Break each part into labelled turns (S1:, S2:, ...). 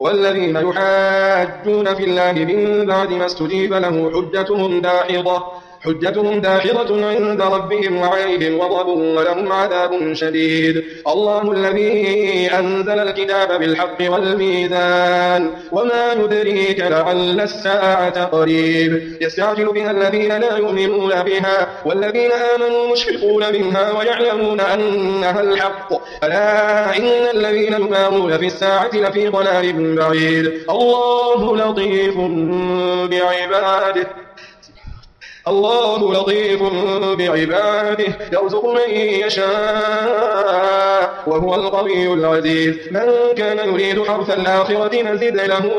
S1: والذين يحاجون في الله من بعد ما استجيب له حجتهم داحضة عند ربهم وعليهم غضب ولهم عذاب شديد. الله الذي أنزل الكتاب بالحق والميزان وما يدريك لعل الساعة قريب. يستعجل بها الذين لا يؤمنون بها والذين آمنوا مشفقون منها ويعلمون أنها الحق. ألا إن الذين يمارون في الساعة لفي ضلال بعيد. الله لطيف بعباده يرزق من يشاء وهو القوي العزيز. من كان يريد حرث الآخرة نزد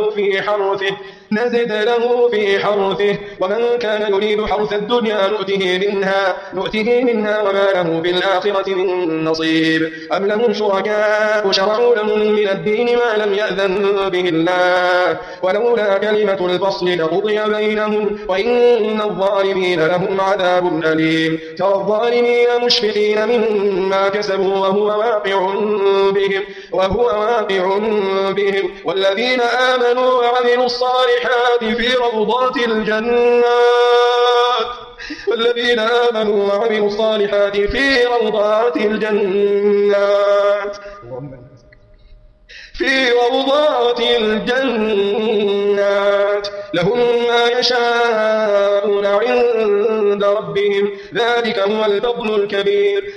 S1: له في حرثه ومن كان يريد حرث الدنيا نؤته منها وما له بالآخرة من نصيب. أم لهم شركاء شرعوا لهم من الدين ما لم يأذن به الله ولولا كلمة الفصل لقضي بينهم وإن الظالمين لهم عذاب أليم. ترى الظالمين مشفقين مما كسبوا وهو واقع بهم والذين آمنوا وعملوا الصالحات في روضات الجنات لهم ما يشاءون عند ربهم ذلك هو الفضل الكبير.